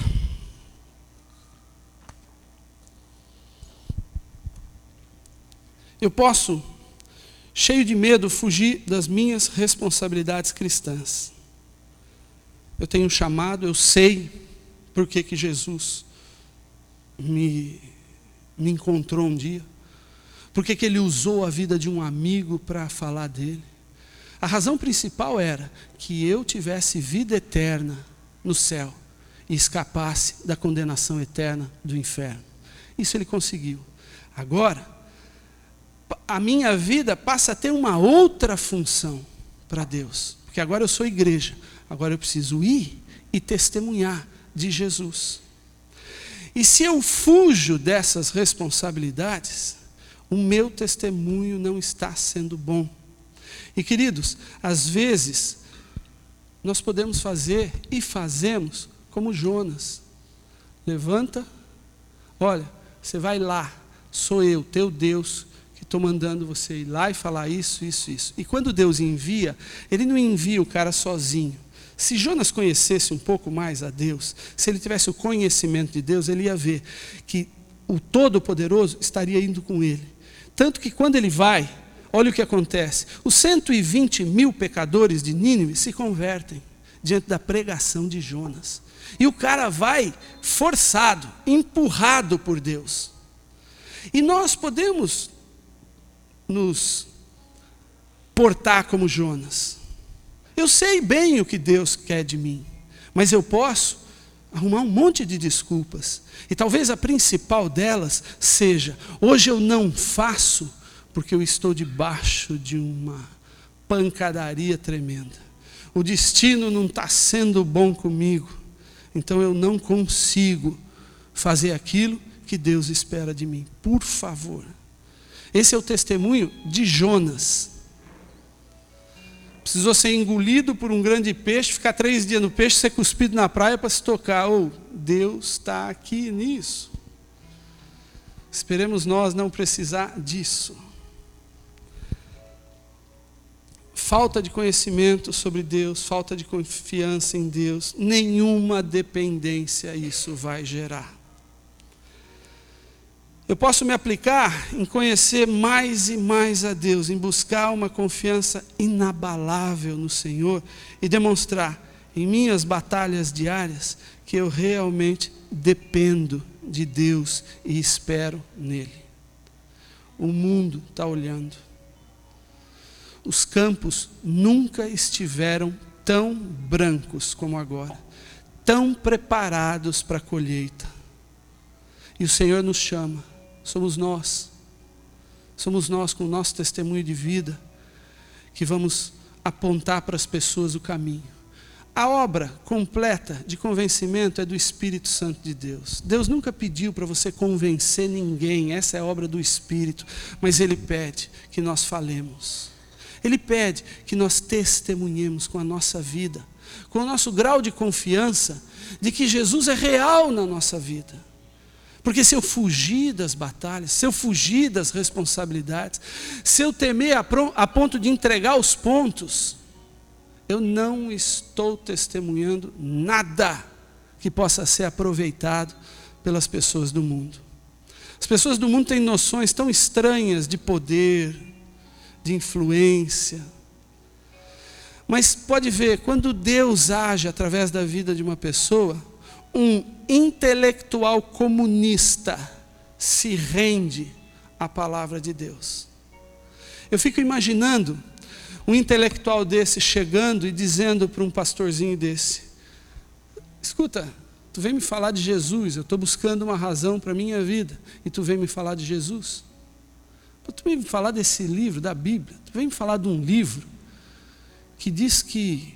Eu posso, cheio de medo, fugir das minhas responsabilidades cristãs. Eu tenho um chamado, eu sei por que Jesus me encontrou um dia, por que ele usou a vida de um amigo para falar dele. A razão principal era que eu tivesse vida eterna no céu e escapasse da condenação eterna do inferno. Isso ele conseguiu. Agora, a minha vida passa a ter uma outra função para Deus, porque agora eu sou igreja, agora eu preciso ir e testemunhar de Jesus. E se eu fujo dessas responsabilidades, o meu testemunho não está sendo bom. E queridos, às vezes, nós podemos fazer e fazemos como Jonas. Levanta, olha, você vai lá, sou eu, teu Deus, que estou mandando você ir lá e falar isso, isso, isso. E quando Deus envia, Ele não envia o cara sozinho. Se Jonas conhecesse um pouco mais a Deus, se ele tivesse o conhecimento de Deus, ele ia ver que o Todo-Poderoso estaria indo com ele. Tanto que quando ele vai, olha o que acontece. Os 120 mil pecadores de Nínive se convertem diante da pregação de Jonas. E o cara vai forçado, empurrado por Deus. E nós podemos nos portar como Jonas. Eu sei bem o que Deus quer de mim, mas eu posso arrumar um monte de desculpas. E talvez a principal delas seja: hoje eu não faço porque eu estou debaixo de uma pancadaria tremenda. O destino não está sendo bom comigo, então eu não consigo fazer aquilo que Deus espera de mim. Por favor. Esse é o testemunho de Jonas. Precisou ser engolido por um grande peixe, ficar 3 dias no peixe, ser cuspido na praia para se tocar. Deus está aqui nisso. Esperemos nós não precisar disso. Falta de conhecimento sobre Deus, falta de confiança em Deus, nenhuma dependência isso vai gerar. Eu posso me aplicar em conhecer mais e mais a Deus, em buscar uma confiança inabalável no Senhor e demonstrar em minhas batalhas diárias que eu realmente dependo de Deus e espero nele. O mundo está olhando. Os campos nunca estiveram tão brancos como agora, tão preparados para a colheita. E o Senhor nos chama. Somos nós com o nosso testemunho de vida, que vamos apontar para as pessoas o caminho. A obra completa de convencimento é do Espírito Santo de Deus. Deus nunca pediu para você convencer ninguém, essa é a obra do Espírito, mas Ele pede que nós falemos. Ele pede que nós testemunhemos com a nossa vida, com o nosso grau de confiança de que Jesus é real na nossa vida. Porque se eu fugir das batalhas, se eu fugir das responsabilidades, se eu temer a ponto de entregar os pontos, eu não estou testemunhando nada que possa ser aproveitado pelas pessoas do mundo. As pessoas do mundo têm noções tão estranhas de poder, de influência. Mas pode ver, quando Deus age através da vida de uma pessoa, um intelectual comunista se rende à palavra de Deus. Eu fico imaginando um intelectual desse chegando e dizendo para um pastorzinho desse: escuta, tu vem me falar de Jesus, eu estou buscando uma razão para a minha vida, e tu vem me falar de Jesus? Tu vem me falar desse livro, da Bíblia, tu vem me falar de um livro que diz que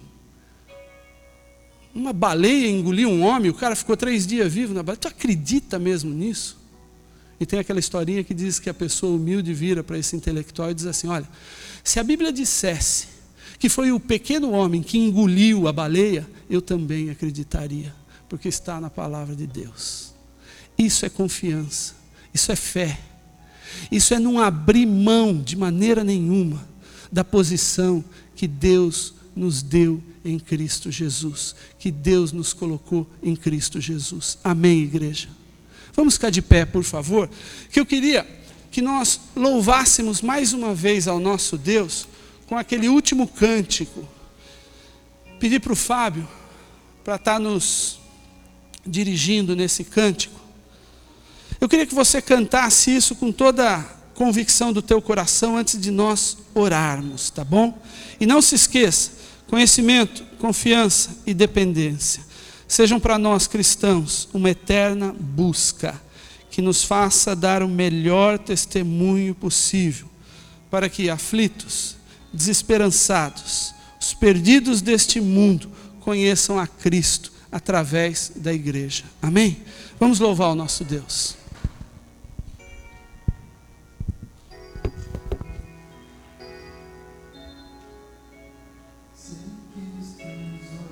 uma baleia engoliu um homem, o cara ficou 3 dias vivo na baleia. Tu acredita mesmo nisso? E tem aquela historinha que diz que a pessoa humilde vira para esse intelectual e diz assim: olha, se a Bíblia dissesse que foi o pequeno homem que engoliu a baleia, eu também acreditaria, porque está na palavra de Deus. Isso é confiança, isso é fé, isso é não abrir mão de maneira nenhuma da posição que Deus nos deu em Cristo Jesus, que Deus nos colocou em Cristo Jesus. Amém, igreja? Vamos ficar de pé, por favor, que eu queria que nós louvássemos mais uma vez ao nosso Deus com aquele último cântico. Pedir para o Fábio para estar nos dirigindo nesse cântico. Eu queria que você cantasse isso com toda a convicção do teu coração antes de nós orarmos, tá bom? E não se esqueça, conhecimento, confiança e dependência sejam para nós cristãos uma eterna busca que nos faça dar o melhor testemunho possível, para que aflitos, desesperançados, os perdidos deste mundo conheçam a Cristo através da igreja. Amém? Vamos louvar o nosso Deus.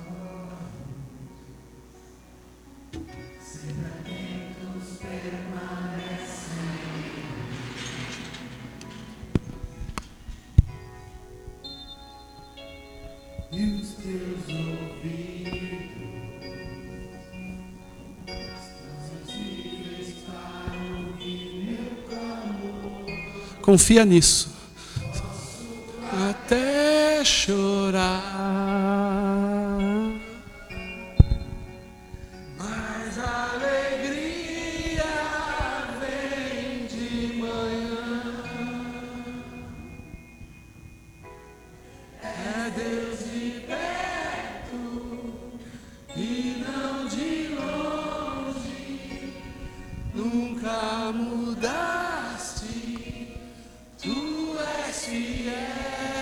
Permanecer. Confia nisso. Até chorar, mas a alegria vem de manhã. É Deus de perto e não de longe. Nunca mudaste, tu és fiel.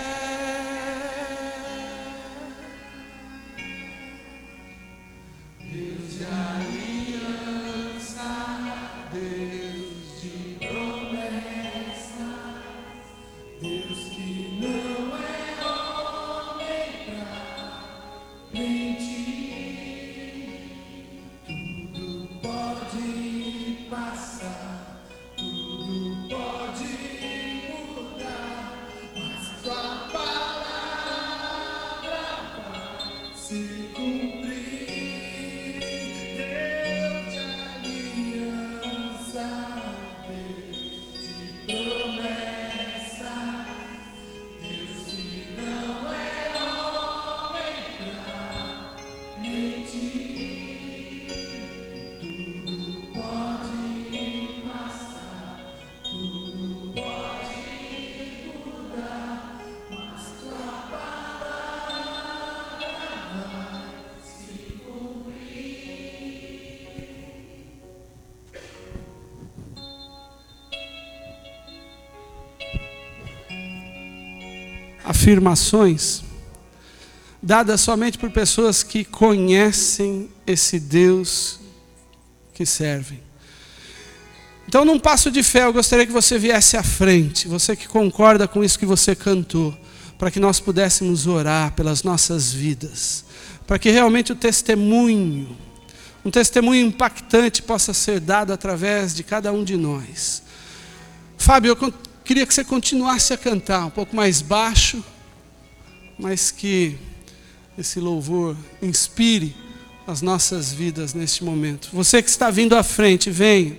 Afirmações dadas somente por pessoas que conhecem esse Deus que servem. Então, num passo de fé, eu gostaria que você viesse à frente, você que concorda com isso que você cantou, para que nós pudéssemos orar pelas nossas vidas, para que realmente o testemunho, um testemunho impactante possa ser dado através de cada um de nós. Fábio, eu queria que você continuasse a cantar um pouco mais baixo, mas que esse louvor inspire as nossas vidas neste momento. Você que está vindo à frente, venha.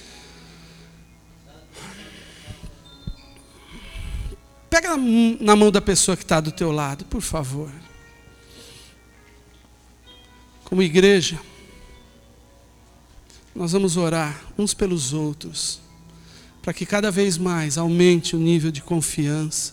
Pega na mão da pessoa que está do teu lado, por favor. Como igreja, nós vamos orar uns pelos outros, para que cada vez mais aumente o nível de confiança,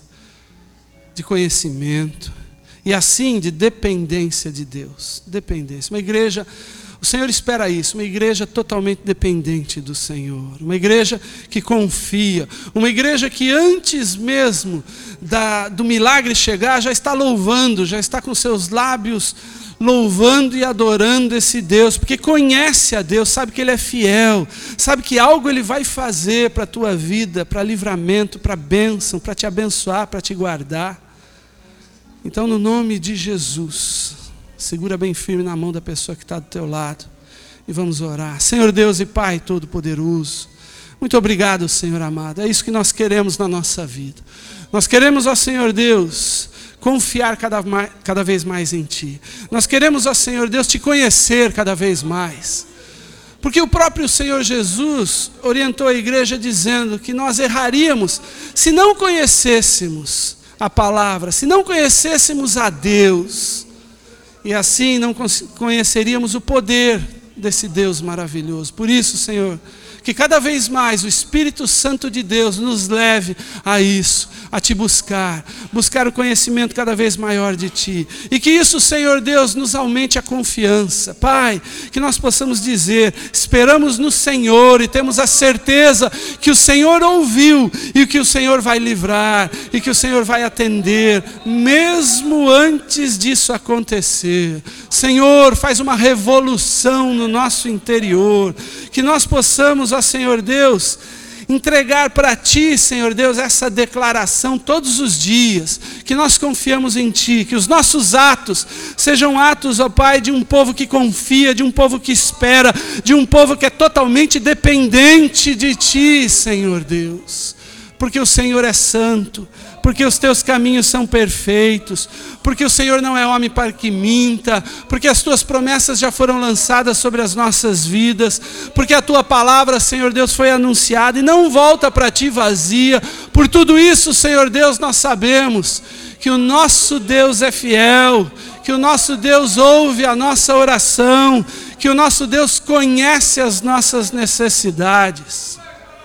de conhecimento, e assim de dependência de Deus. Dependência. Uma igreja, o Senhor espera isso, uma igreja totalmente dependente do Senhor, uma igreja que confia, uma igreja que antes mesmo do milagre chegar, já está louvando, já está com seus lábios louvando e adorando esse Deus, porque conhece a Deus, sabe que Ele é fiel, sabe que algo Ele vai fazer para a tua vida, para livramento, para bênção, para te abençoar, para te guardar. Então, no nome de Jesus, segura bem firme na mão da pessoa que está do teu lado e vamos orar. Senhor Deus e Pai Todo-Poderoso, muito obrigado, Senhor amado, é isso que nós queremos na nossa vida. Nós queremos, ó Senhor Deus, confiar cada vez mais em Ti. Nós queremos, ó Senhor Deus, Te conhecer cada vez mais. Porque o próprio Senhor Jesus orientou a igreja dizendo que nós erraríamos se não conhecêssemos a palavra, se não conhecêssemos a Deus. E assim não conheceríamos o poder desse Deus maravilhoso. Por isso, Senhor, que cada vez mais o Espírito Santo de Deus nos leve a isso, a Te buscar o conhecimento cada vez maior de Ti. E que isso, Senhor Deus, nos aumente a confiança. Pai, que nós possamos dizer, esperamos no Senhor e temos a certeza que o Senhor ouviu e que o Senhor vai livrar e que o Senhor vai atender, mesmo antes disso acontecer. Senhor, faz uma revolução no nosso interior, que nós possamos, ó Senhor Deus, entregar para Ti, Senhor Deus, essa declaração todos os dias, que nós confiamos em Ti, que os nossos atos sejam atos, ó Pai, de um povo que confia, de um povo que espera, de um povo que é totalmente dependente de Ti, Senhor Deus, porque o Senhor é santo, porque os teus caminhos são perfeitos, porque o Senhor não é homem para que minta, porque as tuas promessas já foram lançadas sobre as nossas vidas, porque a tua palavra, Senhor Deus, foi anunciada e não volta para ti vazia. Por tudo isso, Senhor Deus, nós sabemos que o nosso Deus é fiel, que o nosso Deus ouve a nossa oração, que o nosso Deus conhece as nossas necessidades.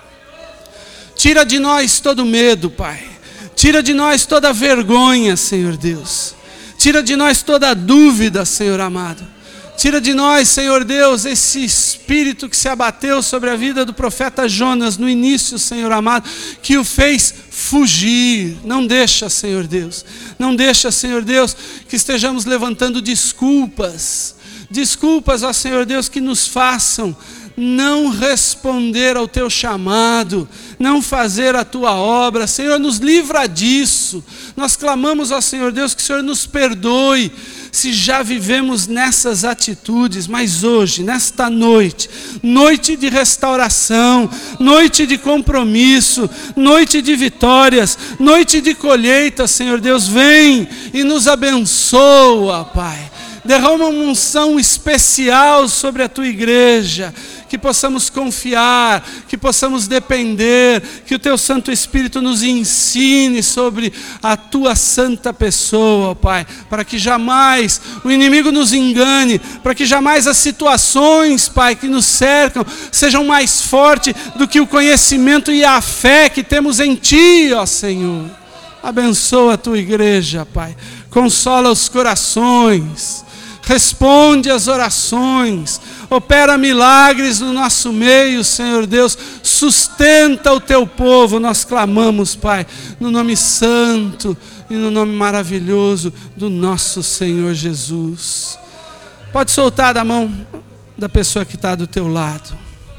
Tira de nós todo medo, Pai. Tira de nós toda vergonha, Senhor Deus. Tira de nós toda dúvida, Senhor amado. Tira de nós, Senhor Deus, esse espírito que se abateu sobre a vida do profeta Jonas no início, Senhor amado, que o fez fugir. Não deixa, Senhor Deus. Não deixa, Senhor Deus, que estejamos levantando desculpas. Desculpas, ó Senhor Deus, que nos façam não responder ao teu chamado, não fazer a tua obra. Senhor, nos livra disso. Nós clamamos ao Senhor Deus que o Senhor nos perdoe se já vivemos nessas atitudes, mas hoje, nesta noite, noite de restauração, noite de compromisso, noite de vitórias, noite de colheita, Senhor Deus, vem e nos abençoa, Pai. Derrama uma unção especial sobre a tua igreja, que possamos confiar, que possamos depender, que o teu Santo Espírito nos ensine sobre a tua santa pessoa, Pai, para que jamais o inimigo nos engane, para que jamais as situações, Pai, que nos cercam, sejam mais fortes do que o conhecimento e a fé que temos em Ti, ó Senhor. Abençoa a tua igreja, Pai, consola os corações, responde às orações, opera milagres no nosso meio, Senhor Deus, sustenta o teu povo, nós clamamos, Pai, no nome santo e no nome maravilhoso do nosso Senhor Jesus. Pode soltar da mão da pessoa que está do teu lado,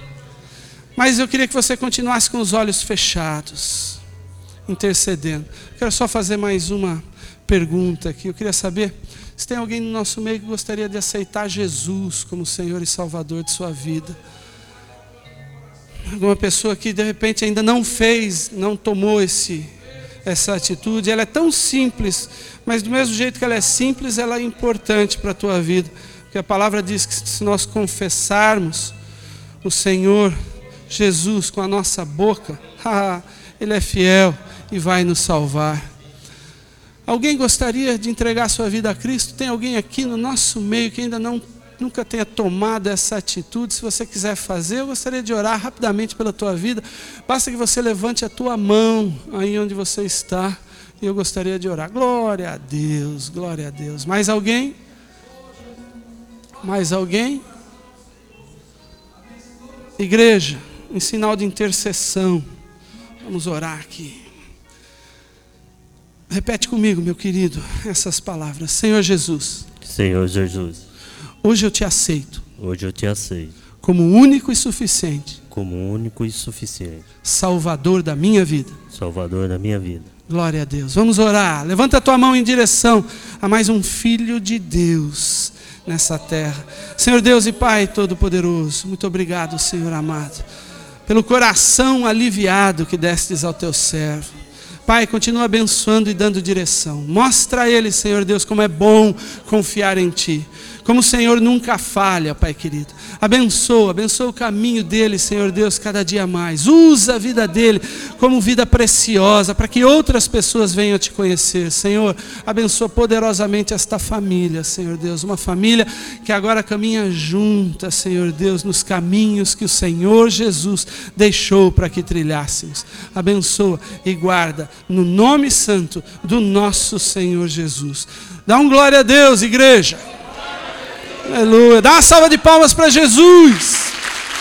mas eu queria que você continuasse com os olhos fechados, intercedendo. Quero só fazer mais uma pergunta aqui. Eu queria saber se tem alguém no nosso meio que gostaria de aceitar Jesus como Senhor e Salvador de sua vida. Alguma pessoa que de repente ainda não fez, não tomou essa atitude. Ela é tão simples, mas do mesmo jeito que ela é simples, ela é importante para a tua vida. Porque a palavra diz que se nós confessarmos o Senhor Jesus com a nossa boca, Ele é fiel e vai nos salvar. Alguém gostaria de entregar sua vida a Cristo? Tem alguém aqui no nosso meio que ainda nunca tenha tomado essa atitude? Se você quiser fazer, eu gostaria de orar rapidamente pela tua vida. Basta que você levante a tua mão aí onde você está, e eu gostaria de orar. Glória a Deus, glória a Deus. Mais alguém? Mais alguém? Igreja, em sinal de intercessão, vamos orar aqui. Repete comigo, meu querido, essas palavras. Senhor Jesus. Senhor Jesus. Hoje eu te aceito. Hoje eu te aceito. Como único e suficiente. Como único e suficiente. Salvador da minha vida. Salvador da minha vida. Glória a Deus. Vamos orar. Levanta a tua mão em direção a mais um filho de Deus nessa terra. Senhor Deus e Pai Todo-Poderoso, muito obrigado, Senhor amado, pelo coração aliviado que destes ao teu servo. Pai, continua abençoando e dando direção. Mostra a ele, Senhor Deus, como é bom confiar em Ti. Como o Senhor nunca falha, Pai querido. Abençoa o caminho dele, Senhor Deus, cada dia mais. Usa a vida dele como vida preciosa, para que outras pessoas venham a Te conhecer. Senhor, abençoa poderosamente esta família, Senhor Deus. Uma família que agora caminha junta, Senhor Deus, nos caminhos que o Senhor Jesus deixou para que trilhássemos. Abençoa e guarda, no nome santo do nosso Senhor Jesus. Dá um glória a Deus, igreja. Aleluia. Dá uma salva de palmas para Jesus.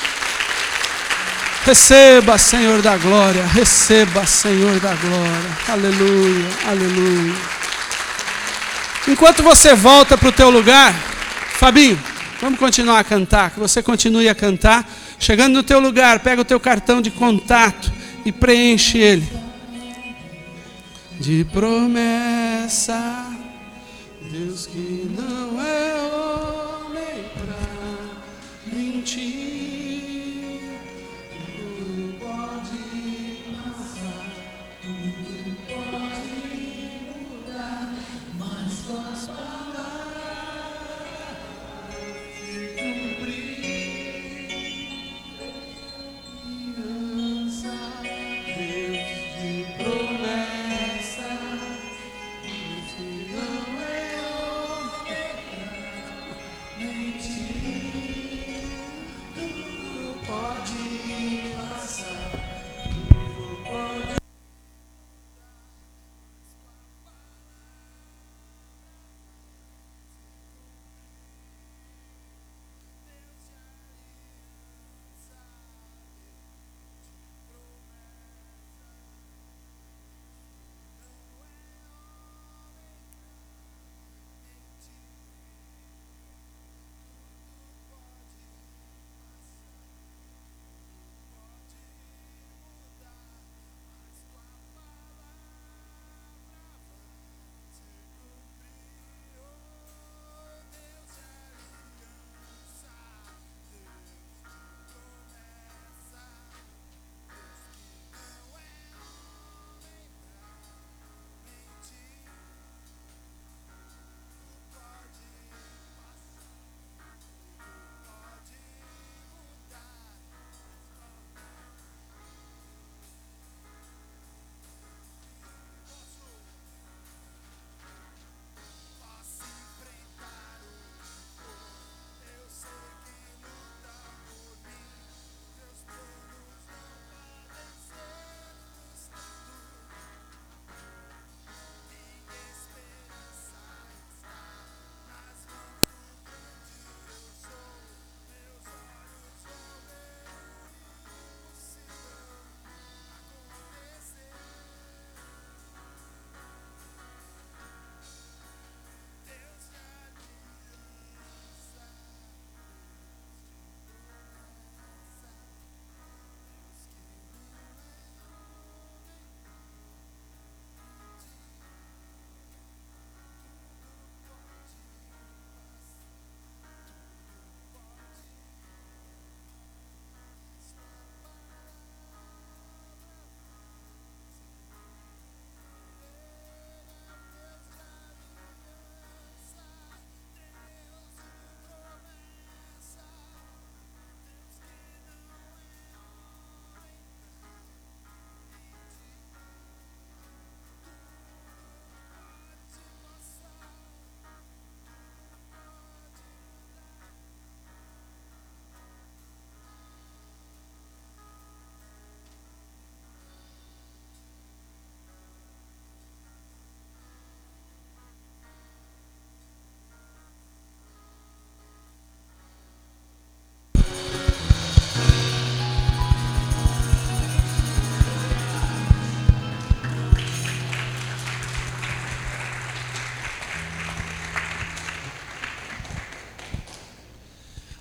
Receba, Senhor da glória. Receba, Senhor da glória. Aleluia, aleluia. Enquanto você volta para o teu lugar, Fabinho, vamos continuar a cantar. Que você continue a cantar. Chegando no teu lugar, pega o teu cartão de contato e preenche ele. De promessa, Deus que não é homem pra mentir, tudo pode passar, tudo pode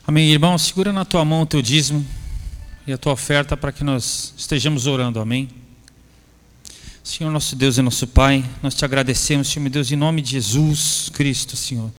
Amém, irmão? Segura na tua mão o teu dízimo e a tua oferta para que nós estejamos orando, amém? Senhor nosso Deus e nosso Pai, nós te agradecemos, Senhor meu Deus, em nome de Jesus Cristo, Senhor.